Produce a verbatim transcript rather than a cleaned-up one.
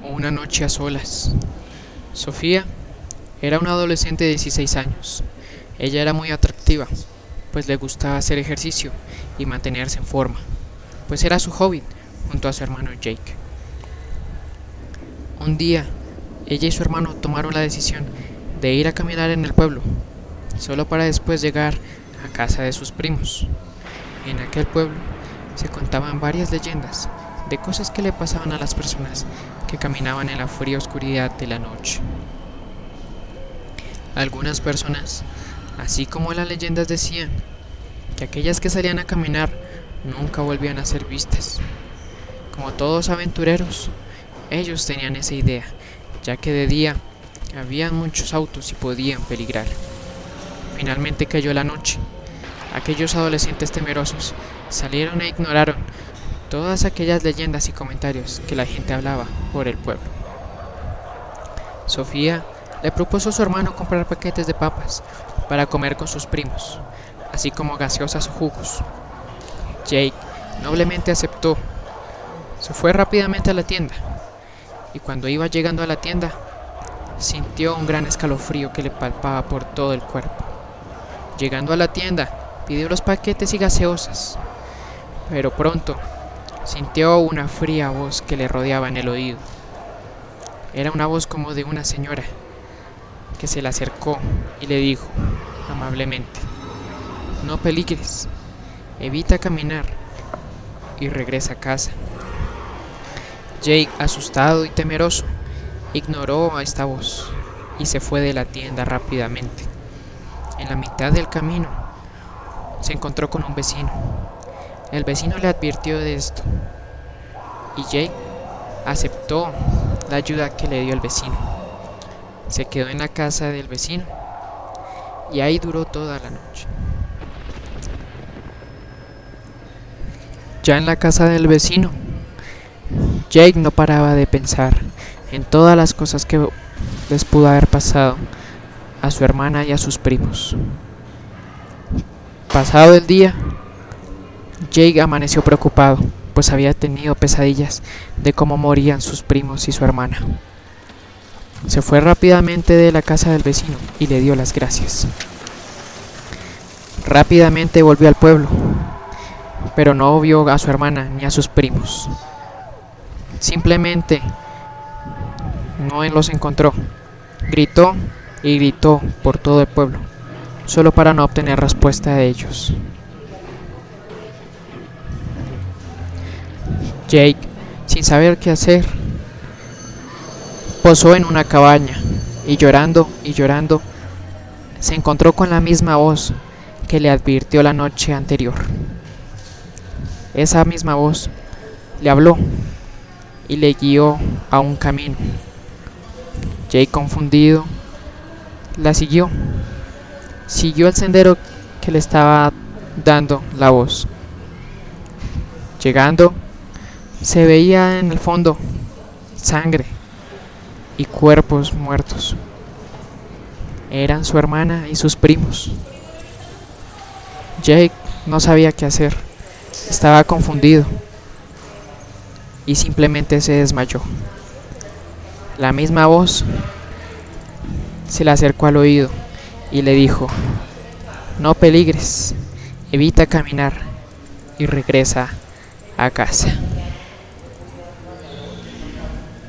Una noche a solas. Sofía era una adolescente de dieciséis años. Ella era muy atractiva, pues le gustaba hacer ejercicio y mantenerse en forma, pues era su hobby junto a su hermano Jake. Un día, ella y su hermano tomaron la decisión de ir a caminar en el pueblo, solo para después llegar a casa de sus primos. En aquel pueblo se contaban varias leyendas de cosas que le pasaban a las personas que caminaban en la fría oscuridad de la noche. Algunas personas, así como las leyendas, decían que aquellas que salían a caminar nunca volvían a ser vistas. Como todos aventureros, ellos tenían esa idea, ya que de día había muchos autos y podían peligrar. Finalmente cayó la noche. Aquellos adolescentes temerosos salieron e ignoraron todas aquellas leyendas y comentarios que la gente hablaba por el pueblo. Sofía le propuso a su hermano comprar paquetes de papas para comer con sus primos, así como gaseosas o jugos. Jake noblemente aceptó. Se fue rápidamente a la tienda, y cuando iba llegando a la tienda, sintió un gran escalofrío que le palpaba por todo el cuerpo. Llegando a la tienda, pidió los paquetes y gaseosas, pero pronto sintió una fría voz que le rodeaba en el oído. Era una voz como de una señora, que se le acercó y le dijo amablemente: "No peligres, evita caminar y regresa a casa". Jake, asustado y temeroso, ignoró a esta voz y se fue de la tienda rápidamente. En la mitad del camino se encontró con un vecino. El vecino le advirtió de esto y Jake aceptó la ayuda que le dio el vecino. Se quedó en la casa del vecino y ahí duró toda la noche. Ya en la casa del vecino, Jake no paraba de pensar en todas las cosas que les pudo haber pasado a su hermana y a sus primos. Pasado el día, Jake amaneció preocupado, pues había tenido pesadillas de cómo morían sus primos y su hermana. Se fue rápidamente de la casa del vecino y le dio las gracias. Rápidamente volvió al pueblo, pero no vio a su hermana ni a sus primos. Simplemente no los encontró. Gritó y gritó por todo el pueblo, solo para no obtener respuesta de ellos. Jake, sin saber qué hacer, posó en una cabaña y llorando y llorando se encontró con la misma voz que le advirtió la noche anterior. Esa misma voz le habló y le guió a un camino. Jake, confundido, la siguió. Siguió el sendero que le estaba dando la voz. Llegando, se veía en el fondo sangre y cuerpos muertos. Eran su hermana y sus primos. Jake no sabía qué hacer. Estaba confundido y simplemente se desmayó. La misma voz se le acercó al oído y le dijo: "No peligres, evita caminar y regresa a casa".